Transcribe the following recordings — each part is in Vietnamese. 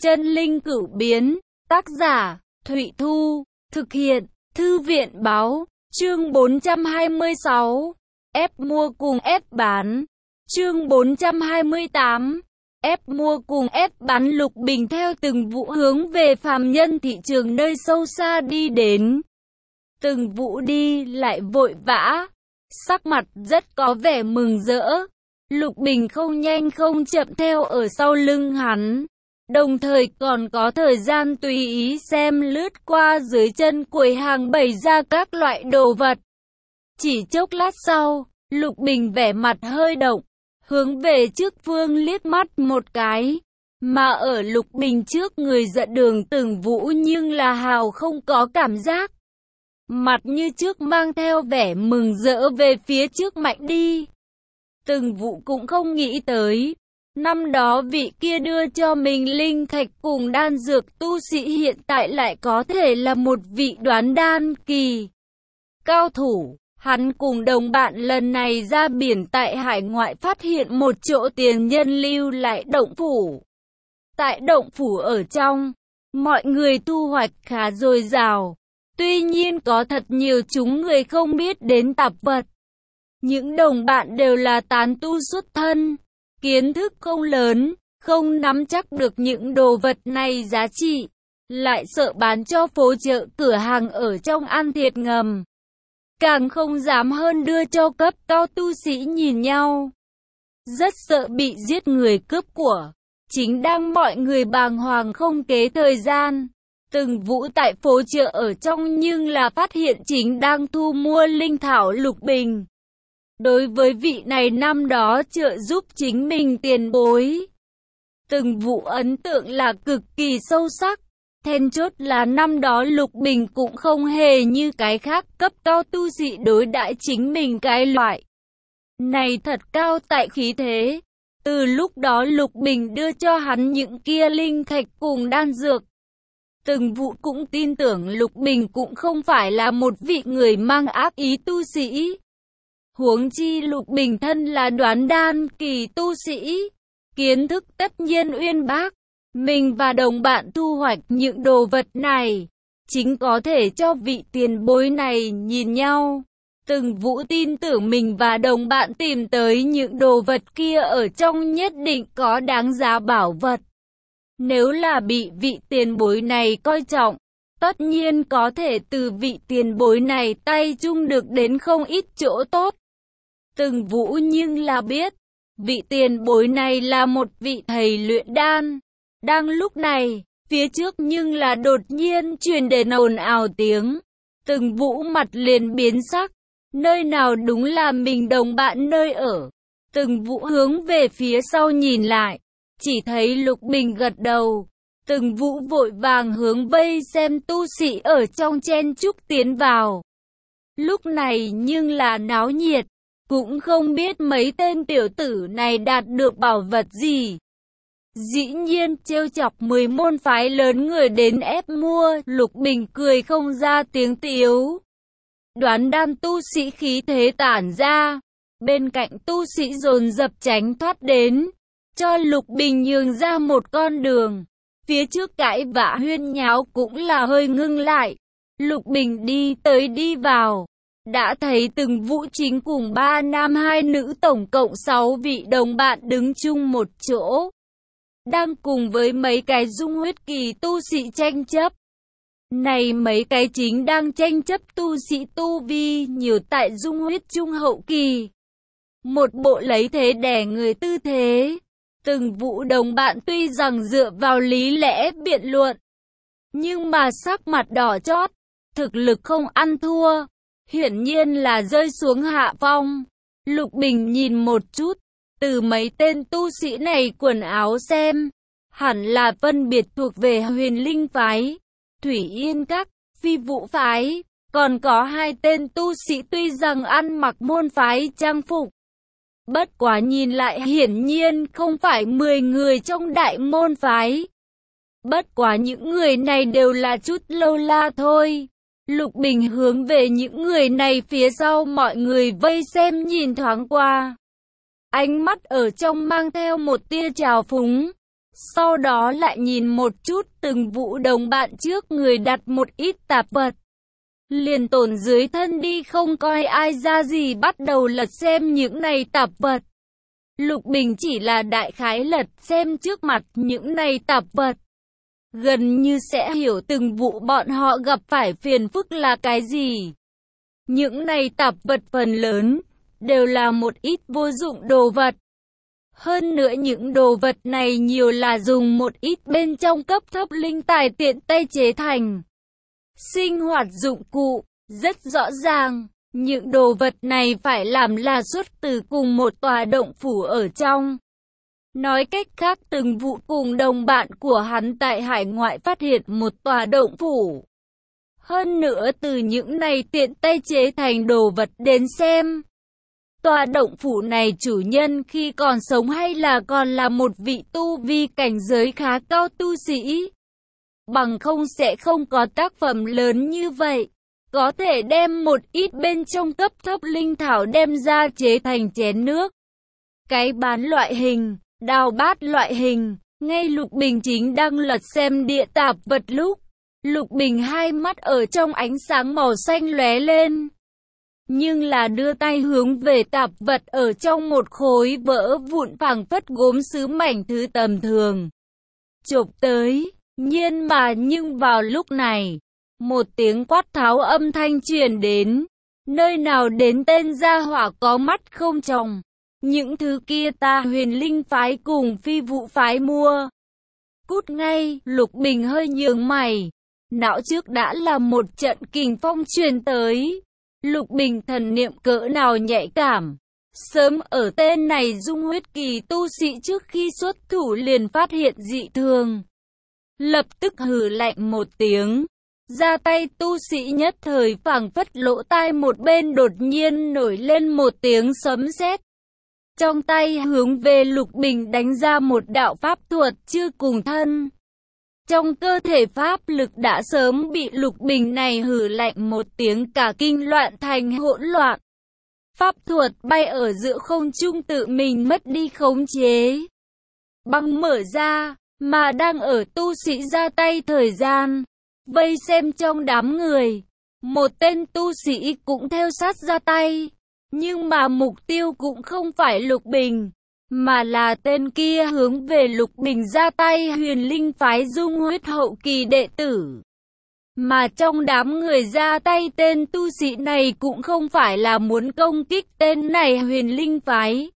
Chân linh cửu biến, tác giả, Thụy Thu, thực hiện, Thư viện báo, chương 426, ép mua cùng ép bán, chương 428, ép mua cùng ép bán. Lục Bình theo Từng Vũ hướng về phàm nhân thị trường nơi sâu xa đi đến. Từng Vũ đi lại vội vã, sắc mặt rất có vẻ mừng rỡ. Lục Bình không nhanh không chậm theo ở sau lưng hắn, đồng thời còn có thời gian tùy ý xem lướt qua dưới chân quầy hàng bày ra các loại đồ vật. Chỉ chốc lát sau, Lục Bình vẻ mặt hơi động, hướng về trước phương liếc mắt một cái, mà ở Lục Bình trước người dẫn đường Từng Vũ nhưng là hào không có cảm giác. Mặt như trước mang theo vẻ mừng rỡ về phía trước mạnh đi. Từng Vũ cũng không nghĩ tới, năm đó vị kia đưa cho mình linh thạch cùng đan dược tu sĩ hiện tại lại có thể là một vị đoán đan kỳ cao thủ. Hắn cùng đồng bạn lần này ra biển tại hải ngoại phát hiện một chỗ tiền nhân lưu lại động phủ. Tại động phủ ở trong, mọi người thu hoạch khá dồi dào. Tuy nhiên có thật nhiều chúng người không biết đến tạp vật. Những đồng bạn đều là tán tu xuất thân, kiến thức không lớn, không nắm chắc được những đồ vật này giá trị, lại sợ bán cho phố chợ cửa hàng ở trong ăn thiệt ngầm. Càng không dám hơn đưa cho cấp cao tu sĩ nhìn nhau. Rất sợ bị giết người cướp của. Chính đang mọi người bàng hoàng không kế thời gian, Từng Vũ tại phố chợ ở trong nhưng là phát hiện chính đang thu mua linh thảo Lục Bình. Đối với vị này năm đó trợ giúp chính mình tiền bối, Từng Vũ ấn tượng là cực kỳ sâu sắc. Then chốt là năm đó Lục Bình cũng không hề như cái khác cấp cao tu sĩ đối đãi chính mình cái loại này thật cao tại khí thế. Từ lúc đó Lục Bình đưa cho hắn những kia linh thạch cùng đan dược. Từng Vũ cũng tin tưởng Lục Bình cũng không phải là một vị người mang ác ý tu sĩ. Huống chi Lục Bình thân là đoán đan kỳ tu sĩ, kiến thức tất nhiên uyên bác. Mình và đồng bạn thu hoạch những đồ vật này, chính có thể cho vị tiền bối này nhìn nhau. Từng Vũ tin tưởng mình và đồng bạn tìm tới những đồ vật kia ở trong nhất định có đáng giá bảo vật. Nếu là bị vị tiền bối này coi trọng, tất nhiên có thể từ vị tiền bối này tay chung được đến không ít chỗ tốt. Từng Vũ nhưng là biết, vị tiền bối này là một vị thầy luyện đan. Đang lúc này, phía trước nhưng là đột nhiên truyền đến ồn ào tiếng. Từng Vũ mặt liền biến sắc, nơi nào đúng là mình đồng bạn nơi ở. Từng Vũ hướng về phía sau nhìn lại, chỉ thấy Lục Bình gật đầu. Từng Vũ vội vàng hướng vây xem tu sĩ ở trong chen chúc tiến vào. Lúc này nhưng là náo nhiệt, cũng không biết mấy tên tiểu tử này đạt được bảo vật gì. Dĩ nhiên trêu chọc 10 môn phái lớn người đến ép mua. Lục Bình cười không ra tiếng tiếu. Đoán đan tu sĩ khí thế tản ra, bên cạnh tu sĩ dồn dập tránh thoát đến, cho Lục Bình nhường ra một con đường. Phía trước cãi vã huyên nháo cũng là hơi ngưng lại. Lục Bình đi tới đi vào, đã thấy Từng Vũ chính cùng 3 nam 2 nữ tổng cộng 6 vị đồng bạn đứng chung một chỗ, đang cùng với mấy cái dung huyết kỳ tu sĩ tranh chấp. Này mấy cái chính đang tranh chấp tu sĩ tu vi nhiều tại dung huyết trung hậu kỳ. Một bộ lấy thế đè người tư thế. Từng Vũ đồng bạn tuy rằng dựa vào lý lẽ biện luận, nhưng mà sắc mặt đỏ chót, thực lực không ăn thua, hiển nhiên là rơi xuống hạ phong. Lục Bình nhìn một chút, từ mấy tên tu sĩ này quần áo xem, hẳn là phân biệt thuộc về Huyền Linh phái, Thủy Yên các, Phi Vũ phái, còn có 2 tên tu sĩ tuy rằng ăn mặc môn phái trang phục. Bất quá nhìn lại hiển nhiên không phải 10 người trong đại môn phái. Bất quá những người này đều là chút lâu la thôi. Lục Bình hướng về những người này phía sau mọi người vây xem nhìn thoáng qua. Ánh mắt ở trong mang theo một tia trào phúng. Sau đó lại nhìn một chút từng vụ đồng bạn trước người đặt một ít tạp vật. Liền tổn dưới thân đi không coi ai ra gì bắt đầu lật xem những này tạp vật. Lục Bình chỉ là đại khái lật xem trước mặt những này tạp vật. Gần như sẽ hiểu từng vụ bọn họ gặp phải phiền phức là cái gì. Những này tạp vật phần lớn đều là một ít vô dụng đồ vật. Hơn nữa những đồ vật này nhiều là dùng một ít bên trong cấp thấp linh tài tiện tay chế thành. Sinh hoạt dụng cụ, rất rõ ràng, những đồ vật này phải làm là xuất từ cùng một tòa động phủ ở trong. Nói cách khác từng vụ cùng đồng bạn của hắn tại hải ngoại phát hiện một tòa động phủ. Hơn nữa từ những này tiện tay chế thành đồ vật đến xem. Tòa động phủ này chủ nhân khi còn sống hay là còn là một vị tu vi cảnh giới khá cao tu sĩ. Bằng không sẽ không có tác phẩm lớn như vậy. Có thể đem một ít bên trong cấp thấp linh thảo đem ra chế thành chén nước. Cái bán loại hình, đào bát loại hình. Ngay Lục Bình chính đang lật xem địa tạp vật lúc. Lục Bình hai mắt ở trong ánh sáng màu xanh lóe lên. Nhưng là đưa tay hướng về tạp vật ở trong một khối vỡ vụn phảng phất gốm sứ mảnh thứ tầm thường. Chộp tới, nhưng vào lúc này, một tiếng quát tháo âm thanh truyền đến. Nơi nào đến tên gia hỏa có mắt không tròng. Những thứ kia ta Huyền Linh phái cùng Phi Vụ phái mua. Cút ngay, Lục Bình hơi nhướng mày. Não trước đã là một trận kình phong truyền tới. Lục Bình thần niệm cỡ nào nhạy cảm. Sớm ở tên này dung huyết kỳ tu sĩ trước khi xuất thủ liền phát hiện dị thường. Lập tức hừ lạnh một tiếng. Ra tay tu sĩ nhất thời phảng phất lỗ tai một bên đột nhiên nổi lên một tiếng sấm sét. Trong tay hướng về Lục Bình đánh ra một đạo pháp thuật chưa cùng thân. Trong cơ thể pháp lực đã sớm bị Lục Bình này hừ lạnh một tiếng cả kinh loạn thành hỗn loạn. Pháp thuật bay ở giữa không trung tự mình mất đi khống chế. Băng mở ra, mà đang ở tu sĩ ra tay thời gian. Vây xem trong đám người. Một tên tu sĩ cũng theo sát ra tay. Nhưng mà mục tiêu cũng không phải Lục Bình. Mà là tên kia hướng về Lục Bình ra tay Huyền Linh phái dung huyết hậu kỳ đệ tử. Mà trong đám người ra tay tên tu sĩ này cũng không phải là muốn công kích tên này Huyền Linh phái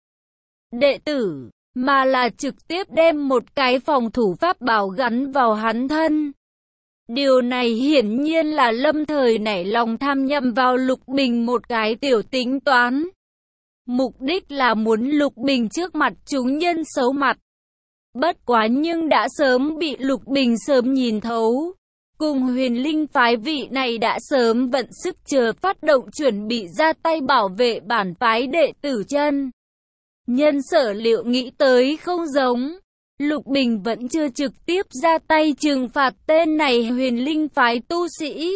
đệ tử, mà là trực tiếp đem một cái phòng thủ pháp bảo gắn vào hắn thân. Điều này hiển nhiên là lâm thời nảy lòng tham nhầm vào Lục Bình một cái tiểu tính toán. Mục đích là muốn Lục Bình trước mặt chúng nhân xấu mặt. Bất quá nhưng đã sớm bị Lục Bình sớm nhìn thấu. Cùng Huyền Linh phái vị này đã sớm vận sức chờ phát động chuẩn bị ra tay bảo vệ bản phái đệ tử chân. Nhân sở liệu nghĩ tới không giống. Lục Bình vẫn chưa trực tiếp ra tay trừng phạt tên này Huyền Linh phái tu sĩ.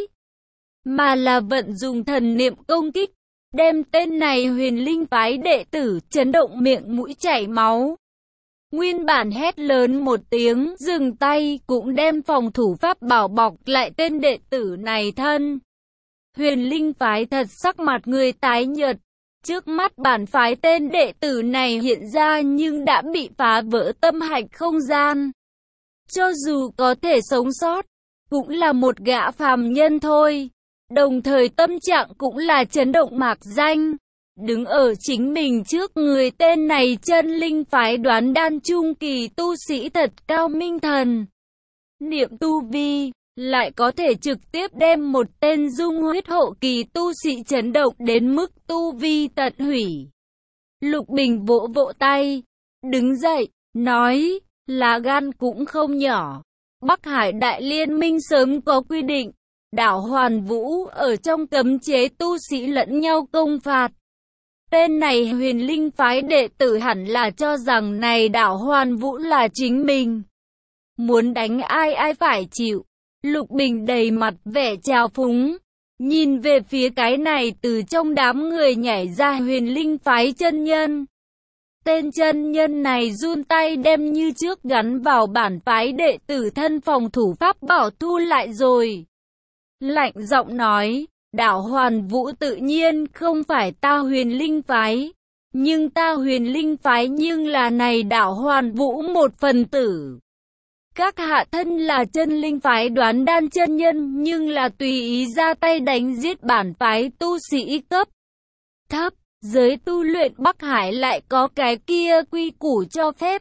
Mà là vận dùng thần niệm công kích. Đem tên này Huyền Linh phái đệ tử chấn động miệng mũi chảy máu. Nguyên bản hét lớn một tiếng, dừng tay, cũng đem phòng thủ pháp bảo bọc lại tên đệ tử này thân. Huyền Linh phái thật sắc mặt người tái nhợt. Trước mắt bản phái tên đệ tử này hiện ra nhưng đã bị phá vỡ tâm hạch không gian. Cho dù có thể sống sót, cũng là một gã phàm nhân thôi. Đồng thời tâm trạng cũng là chấn động mạc danh. Đứng ở chính mình trước người tên này chân linh phái đoán đan trung kỳ tu sĩ thật cao minh thần. Niệm tu vi, lại có thể trực tiếp đem một tên dung huyết hậu kỳ tu sĩ chấn động đến mức tu vi tận hủy. Lục Bình vỗ vỗ tay, đứng dậy, nói, lá gan cũng không nhỏ. Bắc Hải Đại Liên minh sớm có quy định. Đảo Hoàn Vũ ở trong cấm chế tu sĩ lẫn nhau công phạt. Tên này Huyền Linh phái đệ tử hẳn là cho rằng này đảo Hoàn Vũ là chính mình. Muốn đánh ai ai phải chịu. Lục Bình đầy mặt vẻ trào phúng. Nhìn về phía cái này từ trong đám người nhảy ra Huyền Linh phái chân nhân. Tên chân nhân này run tay đem như trước gắn vào bản phái đệ tử thân phòng thủ pháp bảo thu lại rồi. Lạnh giọng nói, đạo Hoàn Vũ tự nhiên không phải ta Huyền Linh phái. Nhưng ta Huyền Linh phái nhưng là này đạo Hoàn Vũ một phần tử. Các hạ thân là chân linh phái Đoán Đan chân nhân nhưng là tùy ý ra tay đánh giết bản phái tu sĩ cấp thấp. Giới tu luyện Bắc Hải lại có cái kia quy củ cho phép.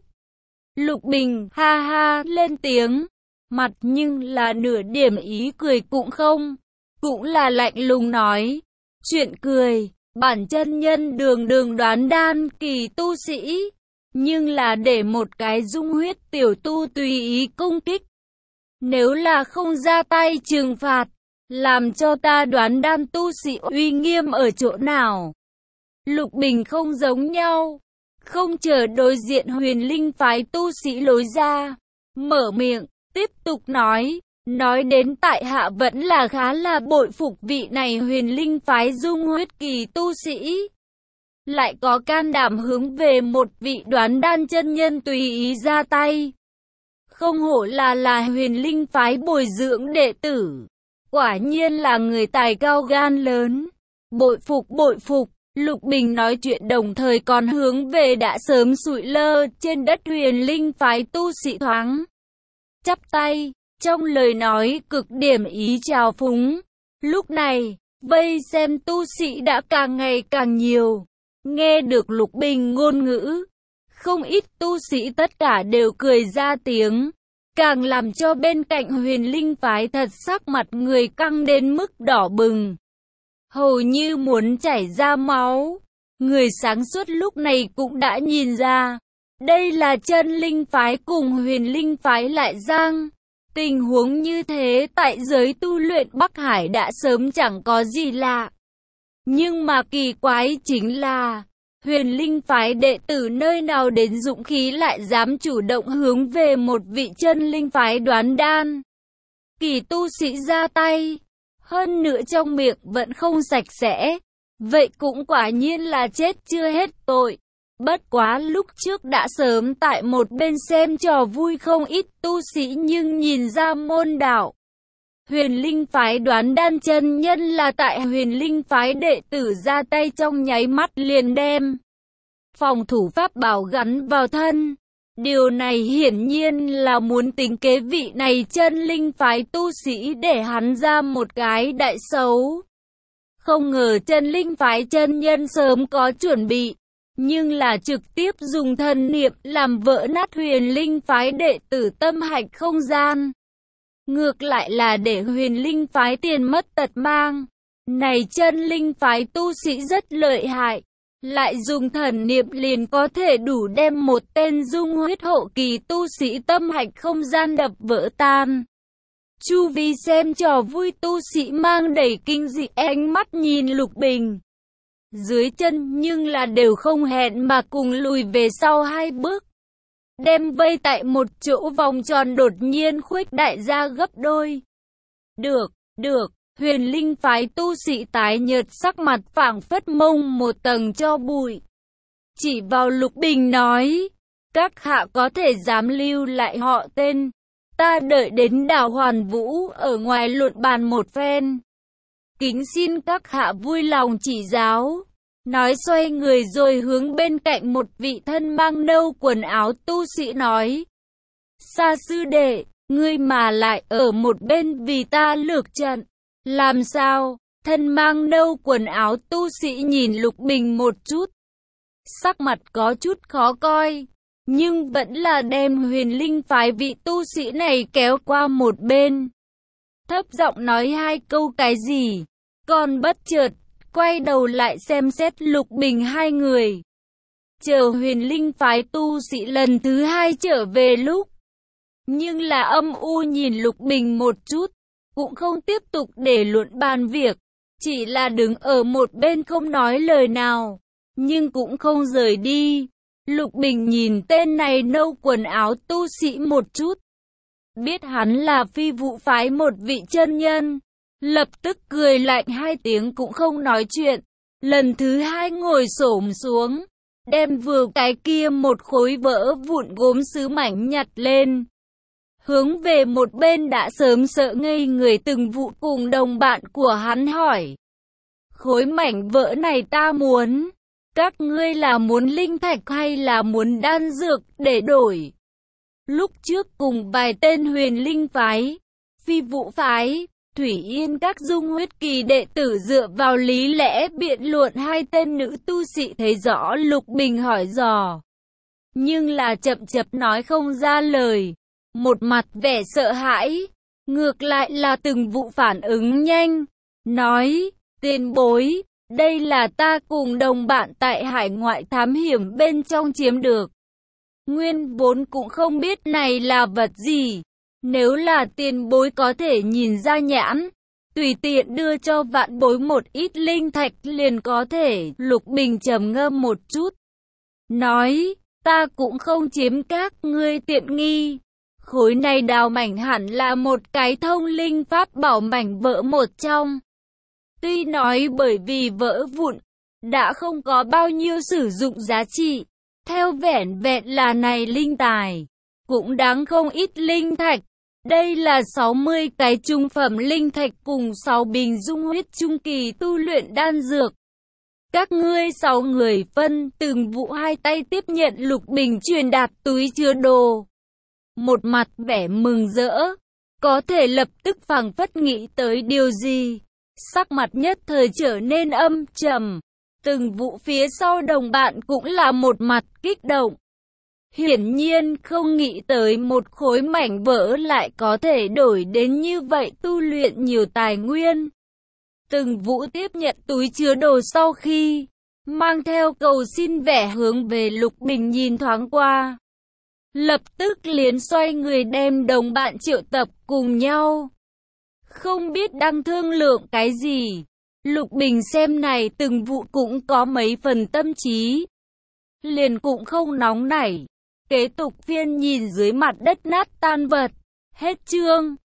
Lục Bình ha ha lên tiếng, mặt nhưng là nửa điểm ý cười cũng không, cũng là lạnh lùng nói, chuyện cười, bản chân nhân đường đường Đoán Đan kỳ tu sĩ, nhưng là để một cái dung huyết tiểu tu tùy ý công kích. Nếu là không ra tay trừng phạt, làm cho ta Đoán Đan tu sĩ uy nghiêm ở chỗ nào? Lục Bình không giống nhau, không chờ đối diện Huyền Linh phái tu sĩ lối ra, mở miệng, tiếp tục nói đến tại hạ vẫn là khá là bội phục vị này Huyền Linh phái dung huyết kỳ tu sĩ. Lại có can đảm hướng về một vị Đoán Đan chân nhân tùy ý ra tay. Không hổ là Huyền Linh phái bồi dưỡng đệ tử, quả nhiên là người tài cao gan lớn, bội phục. Lục Bình nói chuyện đồng thời còn hướng về đã sớm sụi lơ trên đất Huyền Linh phái tu sĩ thoáng chắp tay, trong lời nói cực điểm ý trào phúng. Lúc này, vây xem tu sĩ đã càng ngày càng nhiều, nghe được Lục Bình ngôn ngữ, không ít tu sĩ tất cả đều cười ra tiếng, càng làm cho bên cạnh Huyền Linh phái thật sắc mặt người căng đến mức đỏ bừng, hầu như muốn chảy ra máu. Người sáng suốt lúc này cũng đã nhìn ra, đây là chân linh phái cùng Huyền Linh phái lại giang. Tình huống như thế tại giới tu luyện Bắc Hải đã sớm chẳng có gì lạ. Nhưng mà kỳ quái chính là, Huyền Linh phái đệ tử nơi nào đến dũng khí lại dám chủ động hướng về một vị chân linh phái Đoán Đan kỳ tu sĩ ra tay. Hơn nữa trong miệng vẫn không sạch sẽ, vậy cũng quả nhiên là chết chưa hết tội. Bất quá lúc trước đã sớm tại một bên xem trò vui không ít tu sĩ nhưng nhìn ra môn đạo Huyền Linh phái Đoán Đan chân nhân là tại Huyền Linh phái đệ tử ra tay trong nháy mắt liền đem phòng thủ pháp bảo gắn vào thân. Điều này hiển nhiên là muốn tính kế vị này chân linh phái tu sĩ để hắn ra một cái đại xấu. Không ngờ chân linh phái chân nhân sớm có chuẩn bị, nhưng là trực tiếp dùng thần niệm làm vỡ nát Huyền Linh phái đệ tử tâm hạch không gian. Ngược lại là để Huyền Linh phái tiền mất tật mang. Này chân linh phái tu sĩ rất lợi hại, lại dùng thần niệm liền có thể đủ đem một tên dung huyết hộ kỳ tu sĩ tâm hạch không gian đập vỡ tan. Chu vi xem trò vui tu sĩ mang đầy kinh dị ánh mắt nhìn Lục Bình. Dưới chân nhưng là đều không hẹn mà cùng lùi về sau 2 bước. Đem vây tại một chỗ vòng tròn đột nhiên khuếch đại ra gấp đôi. Được. Huyền Linh phái tu sĩ tái nhợt sắc mặt phảng phất mông một tầng cho bụi. Chỉ vào Lục Bình nói, các hạ có thể dám lưu lại họ tên, ta đợi đến đảo Hoàn Vũ ở ngoài luận bàn một phen. Kính xin các hạ vui lòng chỉ giáo. Nói xoay người rồi hướng bên cạnh một vị thân mang nâu quần áo tu sĩ nói, Sa sư đệ, ngươi mà lại ở một bên vì ta lược trận. Làm sao? Thân mang nâu quần áo tu sĩ nhìn Lục Bình một chút, sắc mặt có chút khó coi, nhưng vẫn là đem Huyền Linh phái vị tu sĩ này kéo qua một bên. Thấp giọng nói 2 câu cái gì, còn bất chợt quay đầu lại xem xét Lục Bình 2 người. Chờ Huyền Linh phái tu sĩ lần thứ 2 trở về lúc, nhưng là âm u nhìn Lục Bình một chút, cũng không tiếp tục để luận bàn việc, chỉ là đứng ở một bên không nói lời nào, nhưng cũng không rời đi. Lục Bình nhìn tên này nâu quần áo tu sĩ một chút, biết hắn là Phi Vũ phái một vị chân nhân, lập tức cười lạnh 2 tiếng cũng không nói chuyện, lần thứ 2 ngồi xổm xuống, đem vừa cái kia một khối vỡ vụn gốm sứ mảnh nhặt lên. Hướng về một bên đã sớm sợ ngây người Từng Vụ cùng đồng bạn của hắn hỏi. Khối mảnh vỡ này ta muốn. Các ngươi là muốn linh thạch hay là muốn đan dược để đổi? Lúc trước cùng vài tên huyền linh phái, phi vụ phái, Thủy Yên các dung huyết kỳ đệ tử dựa vào lý lẽ biện luận hai tên nữ tu sĩ thấy rõ Lục Bình hỏi dò. Nhưng là chậm chậm nói không ra lời, một mặt vẻ sợ hãi, ngược lại là Từng Vụ phản ứng nhanh, nói, tiền bối, đây là ta cùng đồng bạn tại hải ngoại thám hiểm bên trong chiếm được. Nguyên vốn cũng không biết này là vật gì. Nếu là tiền bối có thể nhìn ra nhãn, tùy tiện đưa cho vạn bối một ít linh thạch liền có thể. Lục Bình trầm ngâm một chút, nói, ta cũng không chiếm các ngươi tiện nghi. Khối này đào mảnh hẳn là một cái thông linh pháp bảo mảnh vỡ một trong. Tuy nói bởi vì vỡ vụn, đã không có bao nhiêu sử dụng giá trị, theo vẻn vẹn là này linh tài, cũng đáng không ít linh thạch. Đây là 60 cái trung phẩm linh thạch cùng 6 bình dung huyết trung kỳ tu luyện đan dược. Các ngươi 6 người phân. Từng Vụ hai tay tiếp nhận Lục Bình truyền đạt túi chứa đồ. Một mặt vẻ mừng rỡ, có thể lập tức phảng phất nghĩ tới điều gì. Sắc mặt nhất thời trở nên âm trầm. Từng Vụ phía sau đồng bạn cũng là một mặt kích động. Hiển nhiên không nghĩ tới một khối mảnh vỡ lại có thể đổi đến như vậy tu luyện nhiều tài nguyên. Từng Vụ tiếp nhận túi chứa đồ sau khi mang theo cầu xin vẻ hướng về Lục Bình nhìn thoáng qua. Lập tức liền xoay người đem đồng bạn triệu tập cùng nhau. Không biết đang thương lượng cái gì. Lục Bình xem này Từng Vụ cũng có mấy phần tâm trí. Liền cũng không nóng nảy. Kế tục phiên nhìn dưới mặt đất nát tan vật. Hết chương.